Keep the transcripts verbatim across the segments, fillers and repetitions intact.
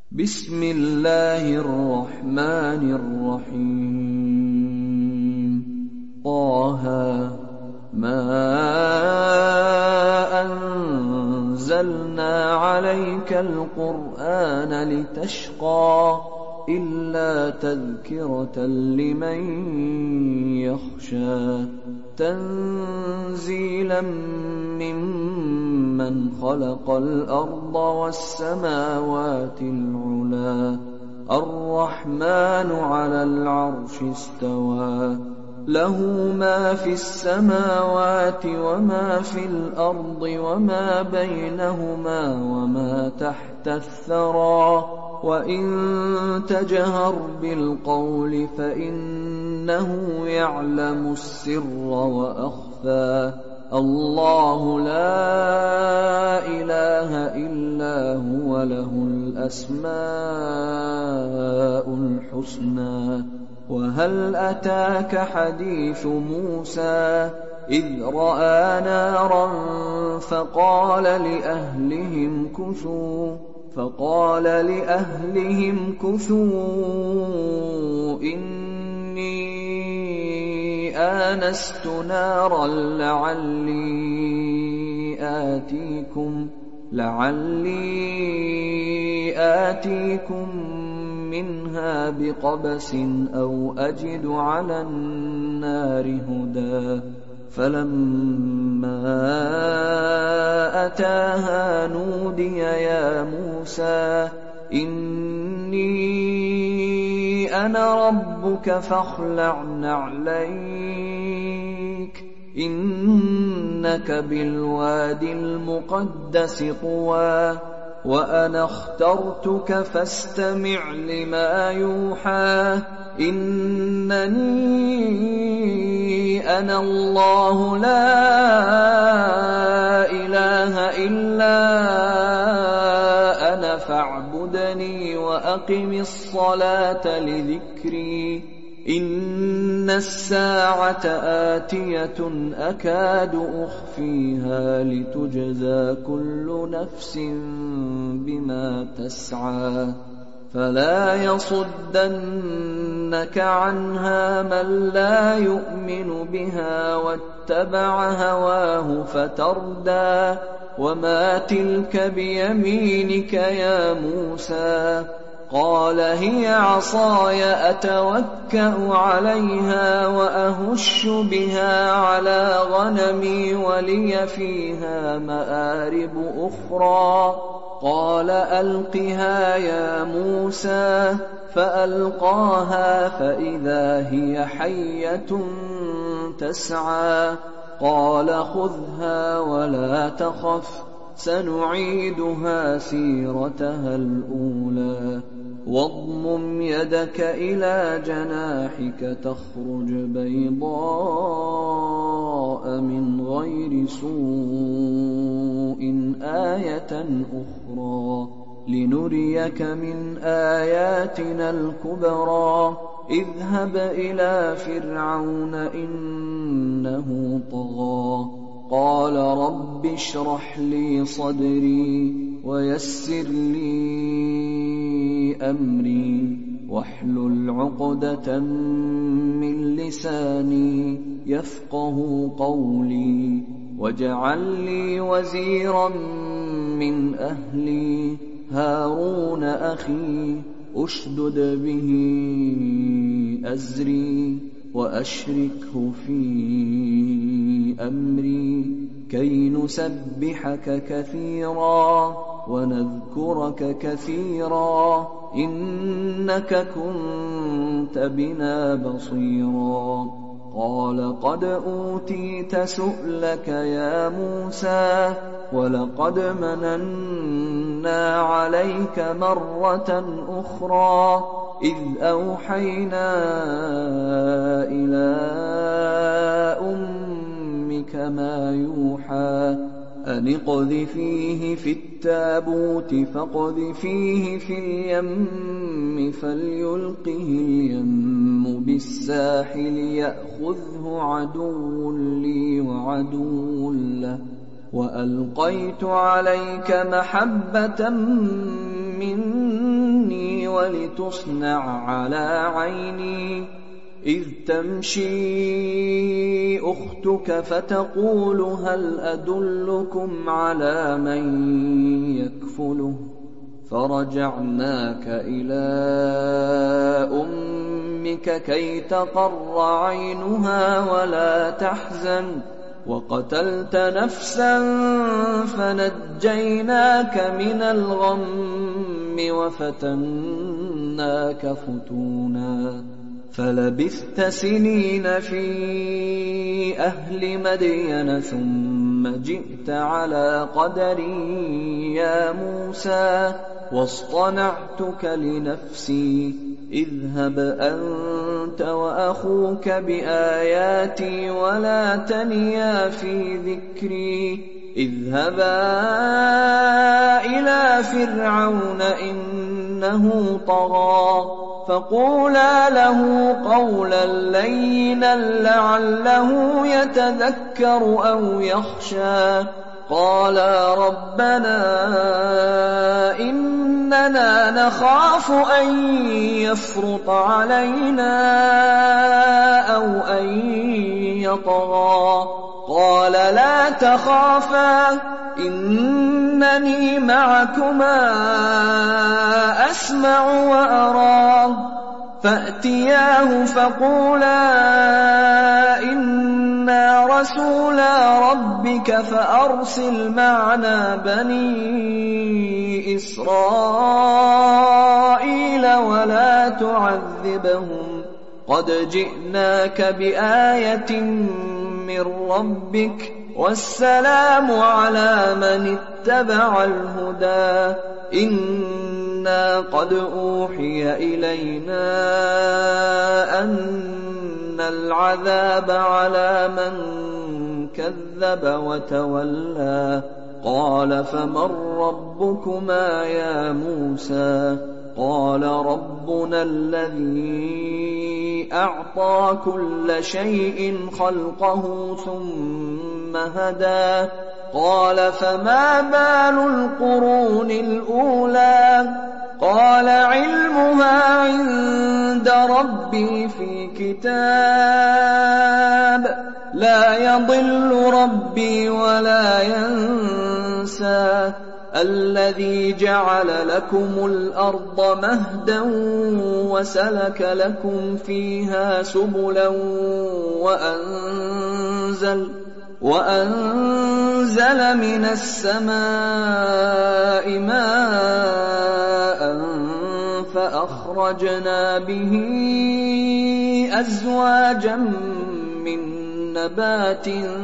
بسم الله الرحمن الرحيم. طه ما أنزلنا عليك القرآن لتشقى إلا تذكرة لمن يخشى تنزيلا ممن خلق الأرض والسماوات العلى الرحمن على العرش استوى له ما في السماوات وما في الأرض وما بينهما وما تحت الثرى وإن تجهر بالقول فإنه يعلم السر وأخفى الله لا إله إلا هو له الأسماء الحسنى. وهل أتاك حديث موسى إذ رأى نارا فقال لأهلهم كثوا فقال لأهلهم كثوا إني آنست نارا لعلي آتيكم لعلي آتيكم منها بقبس أو أجد على النار هدى. فلما أتاها نودي يا موسى إني أنا ربك فاخلع نعليك إنك بالوادي المقدس طوى وأنا اخترتك فاستمع لما يوحى إنني أنا الله لا إله إلا أنا فاعبدني وأقم الصلاة لذكري إن الساعة آتية أكاد أخفيها لتجزى كل نفس بما تسعى فلا يصدنك عنها من لا يؤمن بها واتبع هواه فتردى. وما تلك بيمينك يا موسى قال هي عصاي أتوكأ عليها وأهش بها على غنمي ولي فيها مآرب أخرى. قال ألقها يا موسى فألقاها فإذا هي حية تسعى. قال خذها ولا تخف سنعيدها سيرتها الأولى واضمم يدك إلى جناحك تخرج بيضاء من غير سوء آية أخرى لنريك من آياتنا الكبرى. اذهب إلى فرعون إنه طغى قال رب اشرح لي صدري ويسر لي أمري واحلل عقدة من لساني يفقه قولي واجعل لي وزيرا من أهلي هارون أخي أشدد به أزري وأشركه في أمري كي نسبحك كثيرا ونذكرك كثيرا إنك كنت بنا بصيرا. قال قد أوتيت سؤلك يا موسى ولقد مننا عليك مرة أخرى إذ أوحينا إلى أمك ما يوحى أن اقذفيه في التابوت فاقذفيه في اليم فليلقه اليم بالساحل يأخذه عدو لي وعدو له وألقيت عليك محبة مني ولتصنع على عيني إذ تمشي أختك فتقول هل أدلكم على من يكفله فرجعناك إلى أمك كي تقر عينها ولا تحزن وقتلت نفسا فنجيناك من الغم وفتناك فتونا فلبثت سنين في أهل مدين ثم جئت على قدري يا موسى واصطنعتك لنفسي اذهب أنت وأخوك بآياتي ولا تنيا في ذكري اذهبا إلى فرعون إنه طغى فقولا له قولا لينا لعله يتذكر أو يخشى قالا ربنا إننا نخاف أن يفرط علينا أو أن يطغى قال لا تخافا إنني معكما أسمع وأرى فأتياه فقولا إنا رسولا ربك فأرسل معنا بني إسرائيل ولا تعذبهم قد جئناك بآية من ربك والسلام على من اتبع الهدى إنا قد أوحي إلينا أن العذاب على من كذب وتولى قال فمن ربكما يا موسى قال ربنا الذي أعطى كل شيء خلقه ثم هدى قال فما بال القرون الأولى قال علمها عند ربي في كتاب لا يضل ربي ولا ينسى الذي جعل لكم الأرض مهدا وسلك لكم فيها سبلا وأنزل وأنزل من السماء ماء فأخرجنا به أزواجا من نبات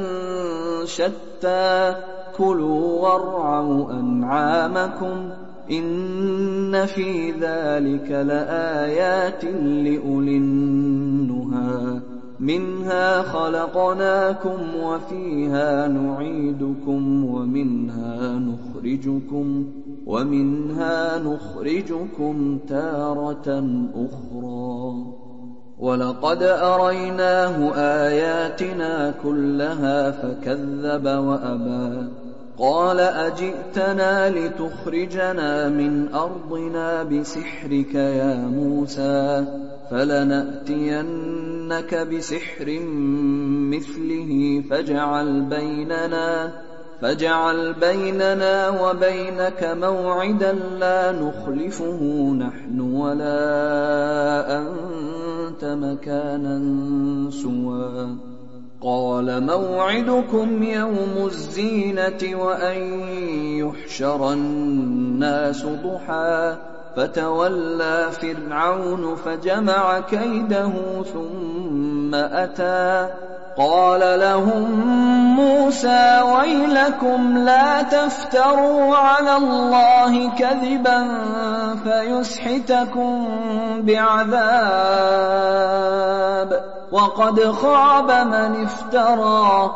شتى كلوا وارعوا أنعامكم إن في ذلك لآيات لأولي النهى منها خلقناكم وفيها نعيدكم ومنها نخرجكم ومنها نخرجكم تارة أخرى ولقد أريناه آياتنا كلها فكذب وأبى قال أجئتنا لتخرجنا من أرضنا بسحرك يا موسى فلنأتينك بسحر مثله فاجعل بيننا فاجعل بيننا وبينك موعدا لا نخلفه نحن ولا أنت مكانا سوى قال موعدكم يوم الزينة وأن يحشر الناس ضحى فتولى فرعون فجمع كيده ثم أتى قال لهم موسى ويلكم لا تفتروا على الله كذبا فيسحتكم بعذاب وقد خاب من افترى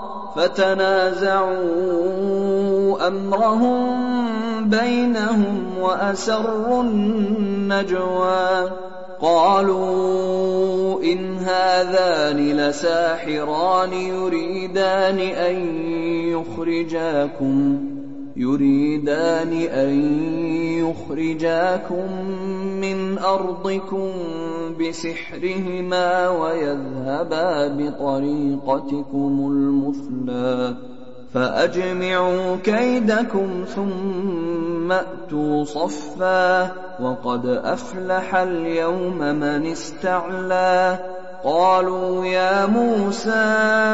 فتنازعوا أمرهم بينهم وأسروا النجوى قالوا إن هذان لساحران يريدان أن يخرجاكم يريدان أن يخرجاكم من أرضكم بسحرهما ويذهبا بطريقتكم المثلى فأجمعوا كيدكم ثم أتوا صفا وقد أفلح اليوم من استعلى قالوا يا موسى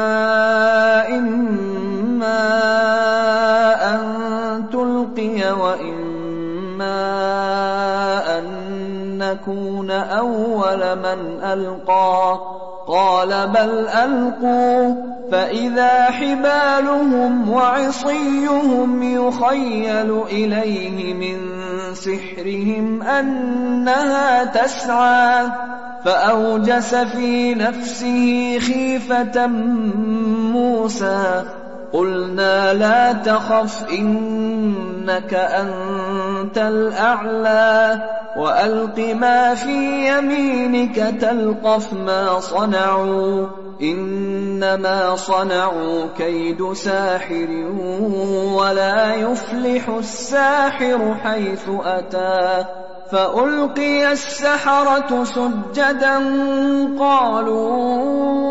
إما أن تلقي وإما أن نكون أول من ألقى قال بل ألقوا فإذا حبالهم وعصيهم يخيل إليه من سحرهم أنها تسعى فأوجس في نفسه خيفة موسى قلنا لا تخف إنك أنت الأعلى وألق ما في يمينك تلقف ما صنعوا إنما صنعوا كيد ساحر ولا يفلح الساحر حيث أتى فألقي السحرة سجدا قالوا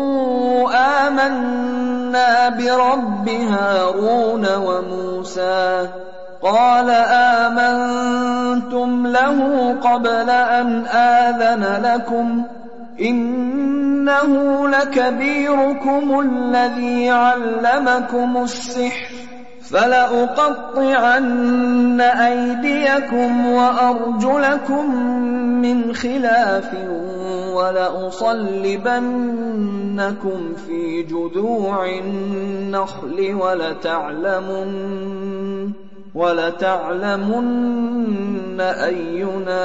آمنا برب هارون وموسى قال آمنتم له قبل أن آذن لكم إنه لكبيركم الذي علمكم السحر فلأقطعن أيديكم وأرجلكم من خلاف ولأصلبنكم في جذوع النخل ولتعلمن ولتعلمن أينا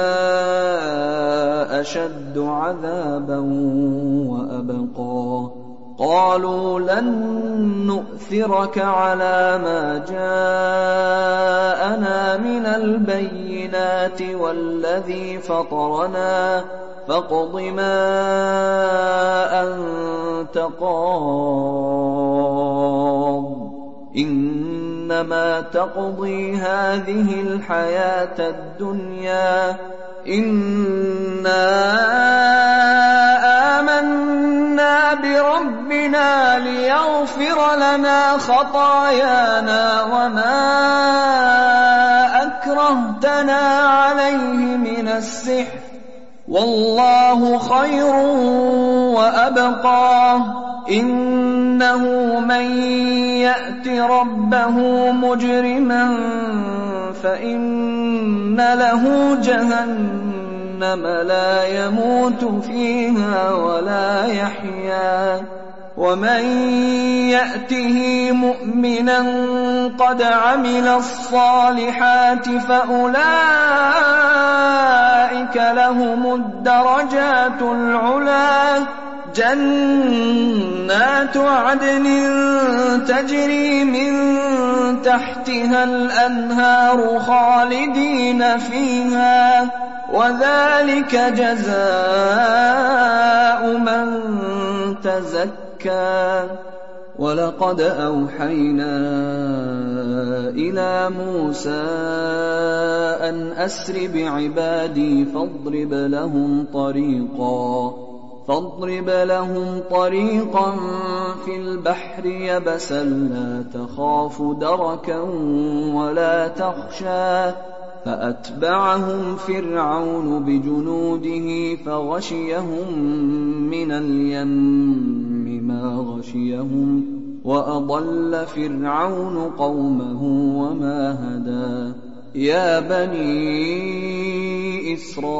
أشد عذابا وأبقى قالوا لن نؤثرك على ما جاءنا من البينات والذي فطرنا فاقض ما أنت قاض إنما تقضي هذه الحياة الدنيا إنا آمنا بربنا ليغفر لنا خطايانا وما أكرهتنا عليه من السحر والله خير وأبقى إنه من يأت ربه مجرما فإن له جهنم لا يموت فيها ولا يحيا ومن يأته مؤمنا قد عمل الصالحات فأولئك لهم الدرجات العلى جنات عدن تجري من تحتها الأنهار خالدين فيها وذلك جزاء من تزكى ولقد أوحينا إلى موسى أن أسر بعبادي فاضرب لهم طريقا فاضرب لهم طريقا في البحر يبسا لا تخاف دركا ولا تخشى فأتبعهم فرعون بجنوده فغشيهم من اليم ما غشيهم وأضل فرعون قومه وما هدى يا بني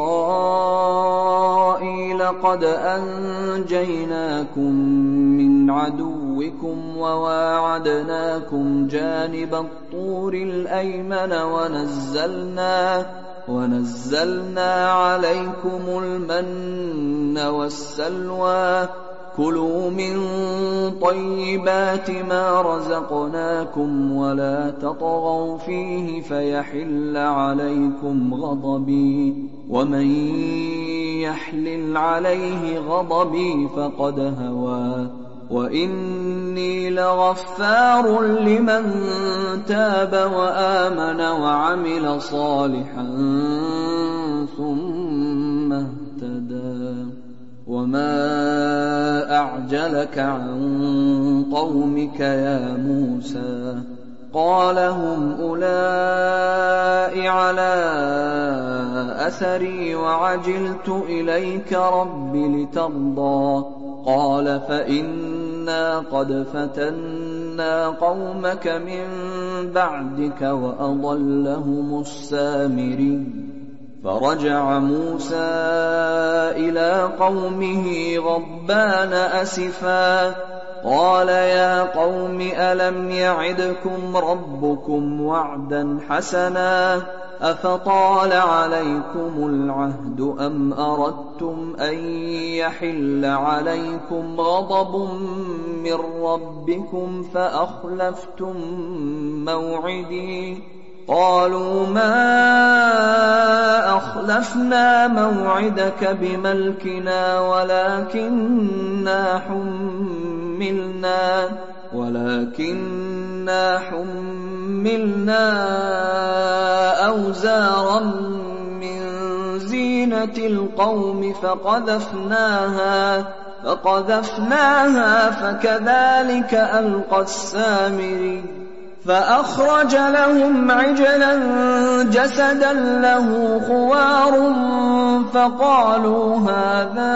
إسرائيل قد أنجيناكم من عدوكم وواعدناكم جانب الطور الأيمن ونزلنا ونزلنا عليكم المن والسلوى كلوا من طيبات ما رزقناكم ولا تطغوا فيه فيحل عليكم غضبي ومن يحلل عليه غضبي فقد هوى وإني لغفار لمن تاب وآمن وعمل صالحا ثم اهتدى وما أعجلك عن قومك يا موسى قال هم أولئك على أثري وعجلت إليك رب لترضى قال فإنا قد فتنا قومك من بعدك وأضلهم السامري فرجع موسى إلى قومه غضبان أسفا قال يا قوم ألم يعدكم ربكم وعدا حسنا أفطال عليكم العهد أم أردتم أن يحل عليكم غضب من ربكم فأخلفتم موعدي قالوا ما أخلفنا موعدك بملكنا ولكننا حملنا ولكننا حملنا أوزارا من زينة القوم فقذفناها فقذفناها فكذلك ألقى السامري فأخرج لهم عجلا جسدا له خوار فقالوا هذا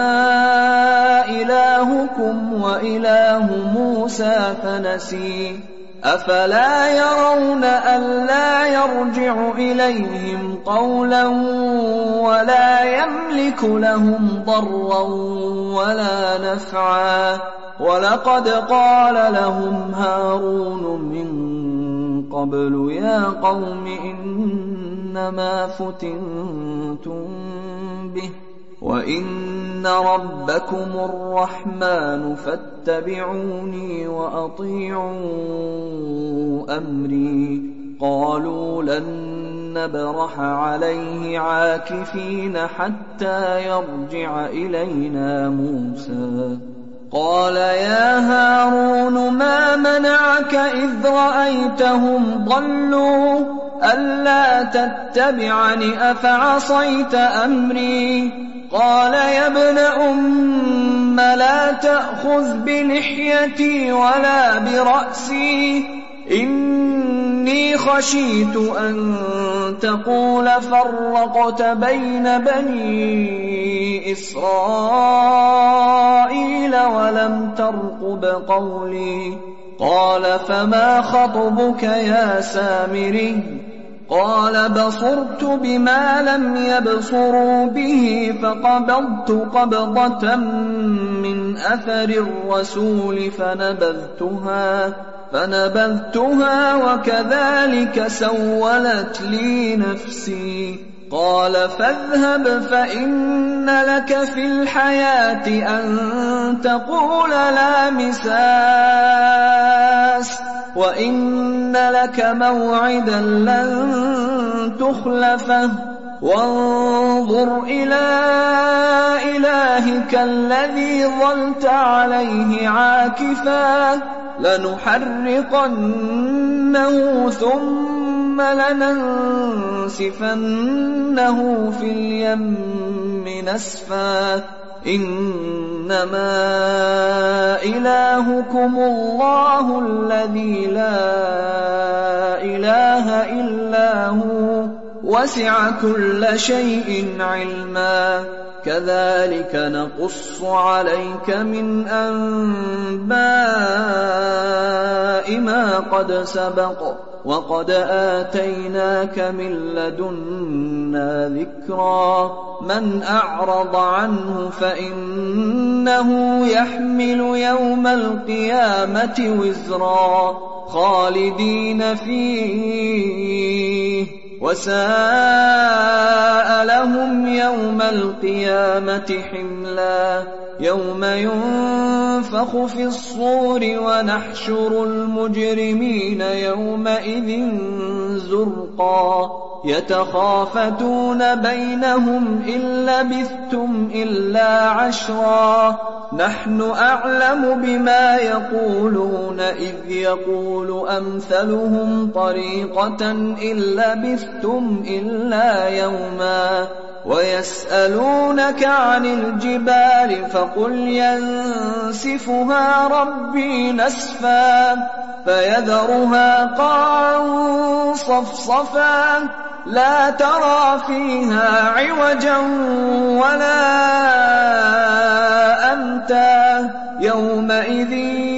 إلهكم وإله موسى فنسي أفلا يرون ألا يرجع إليهم قولا ولا يملك لهم ضرا ولا نفعا ولقد قال لهم هارون من قبل يا قوم إنما فتنتم به وإن ربكم الرحمن فاتبعوني وأطيعوا أمري قالوا لن نبرح عليه عاكفين حتى يرجع إلينا موسى قال يا هارون ما منعك إذ رأيتهم ضلوا ألا تتبعني أفعصيت أمري قال يا ابن أم لا تأخذ بلحيتي ولا برأسي إني خشيت أن تقول فرقت بين بني إسرائيل ولم ترقب قولي قال فما خطبك يا سامري قال بصرت بما لم يبصروا به فقبضت قبضة من أثر الرسول فنبذتها فنبذتها وكذلك سولت لي نفسي قال فاذهب فإن لك في الحياة أن تقول لا مساس وإن لك موعدا لن تخلفه وانظر إلى إلهك الذي ظلت عليه عاكفا لنحرقنه ثم لننسفنه في اليم نسفا إنما إلهكم الله الذي لا إله إلا هو وسع كل شيء علما كذلك نقص عليك من أنباء ما قد سبق وقد آتيناك من لدنا ذكرا من أعرض عنه فإنه يحمل يوم القيامة وزرا خالدين فيه وساء لهم يوم القيامة حملا يوم ينفخ في الصور ونحشر المجرمين يومئذ زرقا يتخافتون بينهم إن لبثتم إلا عشرا نحن أعلم بما يقولون إذ يقول أمثلهم طريقة إن لبثتم إلا يوما ويسألونك عن الجبال فقل ينسفها ربي نسفا فيذرها قاعا صفصفا لا ترى فيها عوجا ولا أمتا يومئذ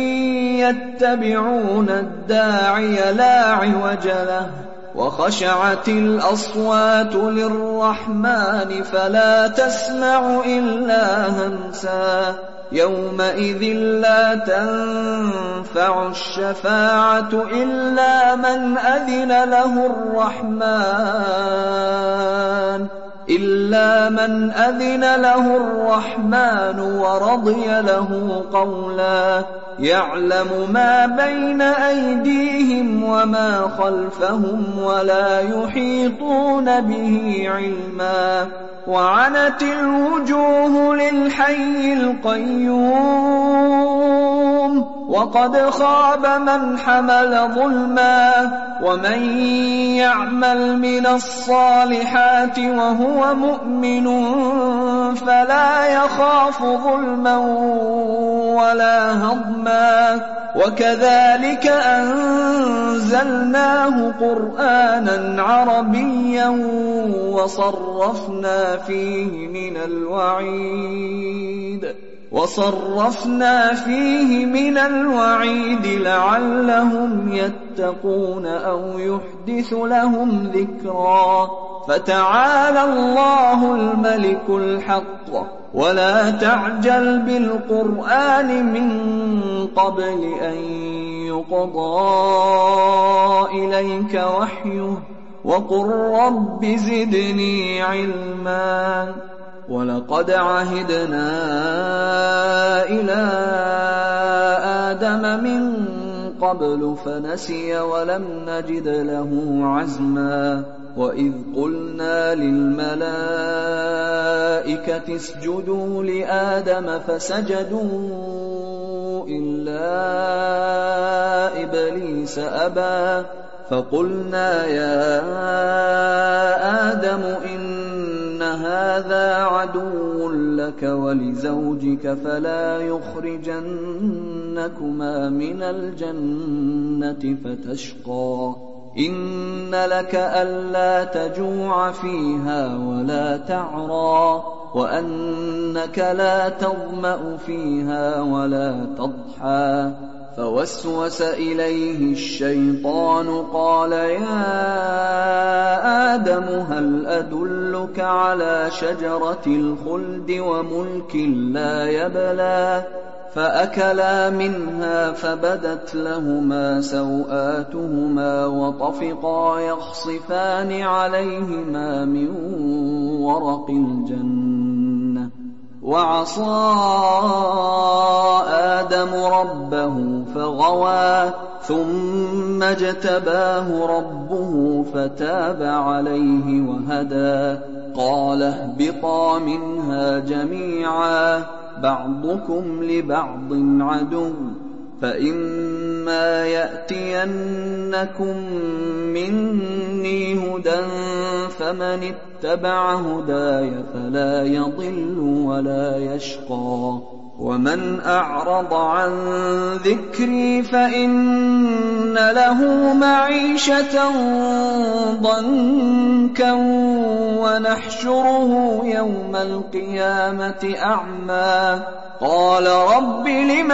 يتبعون الداعي لا عوج له وخشعت الأصوات للرحمن فلا تسمع إلا همسا يومئذ لا تنفع الشفاعة إلا من أذن له الرحمن إلا من أذن له الرحمن ورضي له قولا يعلم ما بين أيديهم وما خلفهم ولا يحيطون به علما وعنت الوجوه للحي القيوم وقد خاب من حمل ظلما ومن يعمل من الصالحات وهو مؤمن فلا يخاف ظلما ولا هضما وكذلك أنزلناه قرآنا عربيا وصرفنا فيه من الوعيد وصرفنا فيه من الوعيد لعلهم يتقون أو يحدث لهم ذكرا فتعالى الله الملك الحق ولا تعجل بالقرآن من قبل أن يقضى إليك وحيه وقل رب زدني علما ولقد عهدنا إلى آدم من قبل فنسي ولم نجد له عزما وإذ قلنا للملائكة اسجدوا لآدم فسجدوا إلا إبليس أبى فقلنا يا آدم إن هذا عدو لك ولزوجك فلا يخرجنكما من الجنة فتشقى إن لك ألا تجوع فيها ولا تعرى وأنك لا تظمأ فيها ولا تضحى فوسوس إليه الشيطان قال يا آدم هل أدلك على شجرة الخلد وملك لا يبلى فأكلا منها فبدت لهما سوآتهما وطفقا يخصفان عليهما من ورق الجنة وعصى آدم ربه فغوى ثم اجتباه ربه فتاب عليه وهدى قال اهبطا منها جميعا بعضكم لبعض عدو فإما يأتينكم مني هدى فمن اتبع هداي فلا يضل ولا يشقى ومن أعرض عن ذكري فإن له معيشة ضنكا ونحشره يوم القيامة أعمى قال رب لم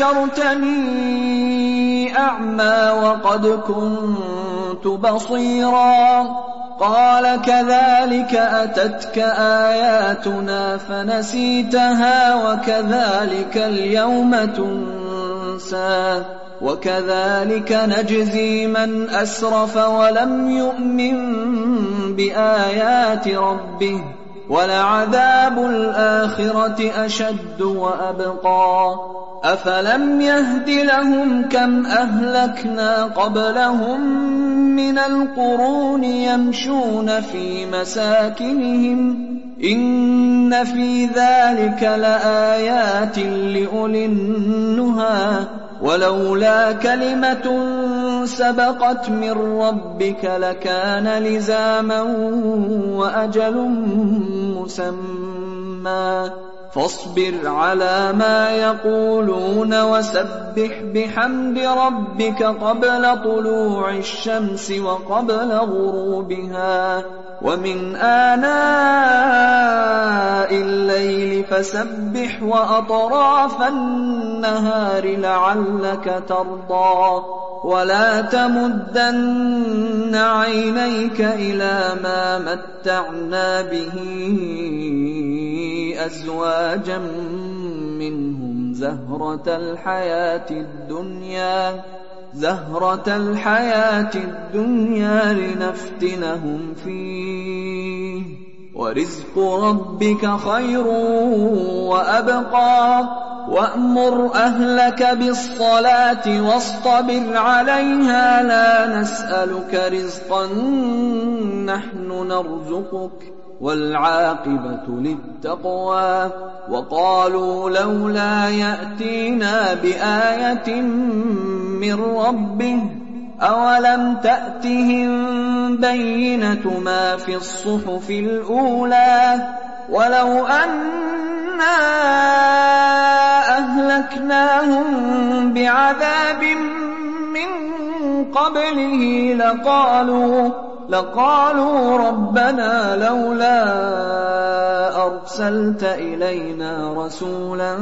حشرتني أعمى وقد كنت بصيرا قال كذلك أتتك آياتنا فنسيتها وكذلك اليوم تنسى وكذلك نجزي من أسرف ولم يؤمن بآيات ربه ولعذاب الآخرة أشد وأبقى أفلم يهد لهم كم أهلكنا قبلهم من القرون يمشون في مساكنهم إن إِنَّ فِي ذَلِكَ لَآيَاتٍ لِأُولِي النُّهَىٰ وَلَوْلَا كَلِمَةٌ سَبَقَتْ مِن رَّبِّكَ لَكَانَ لِزَامًا وَأَجَلٌ مُّسَمًّى فاصبر على ما يقولون وسبح بحمد ربك قبل طلوع الشمس وقبل غروبها ومن آناء الليل فسبح وأطراف النهار لعلك ترضى ولا تمدن عينيك إلى ما متعنا به أزواجا منهم زهرة الحياة الدنيا زهرة الحياة الدنيا لنفتنهم فيه ورزق ربك خير وأبقى وأمر أهلك بالصلاة واصطبر عليها لا نسألك رزقا نحن نرزقك والعاقبة للتقوى وقالوا لولا يأتينا بآية من ربه أولم تأتهم بينة ما في الصحف الأولى ولو أنا أهلكناهم بعذاب من قبله لقالوا لقالوا ربنا لولا أرسلت إلينا رسولا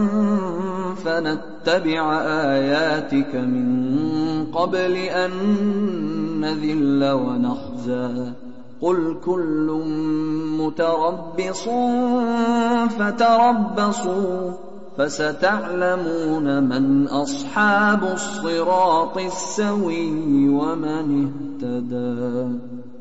فنتبع آياتك من قبل أن نذل ونخزى قل كل متربص فتربصوا فستعلمون من أصحاب الصراط السوي ومن اهتدى.